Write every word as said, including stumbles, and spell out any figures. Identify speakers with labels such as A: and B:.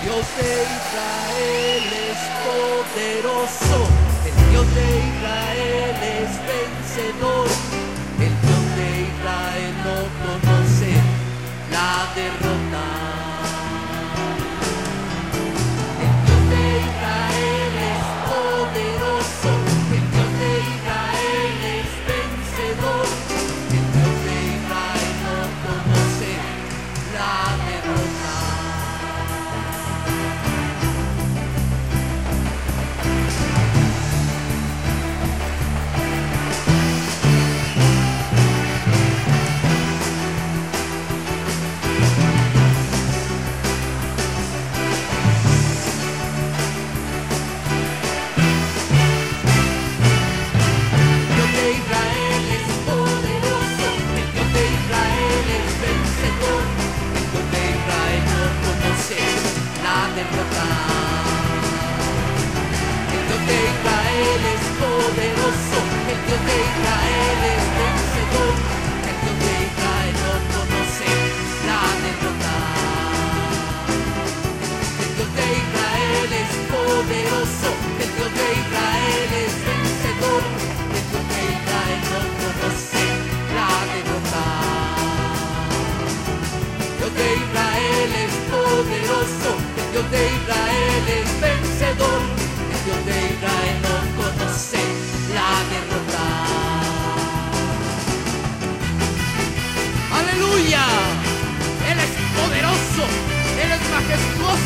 A: Dios de Israel es poderoso, el Dios de Israel es vencedor, el Dios de Israel no conoce la derrota. El Dios de Israel es poderoso, el Dios de Israel es vencedor, el Dios de Israel no conoce la derrota. El Dios de Israel es poderoso, el Dios de Israel es vencedor, el Dios de Israel no conoce la derrota. El Dios de Israel es poderoso, el Dios de Israel es vencedor, el Dios de Israel no conoce la derrota. El Dios de Israel es poderoso, el Dios de Israel es vencedor, el Dios de Israel no conoce la derrota. ¡Aleluya! Él es poderoso, Él es majestuoso.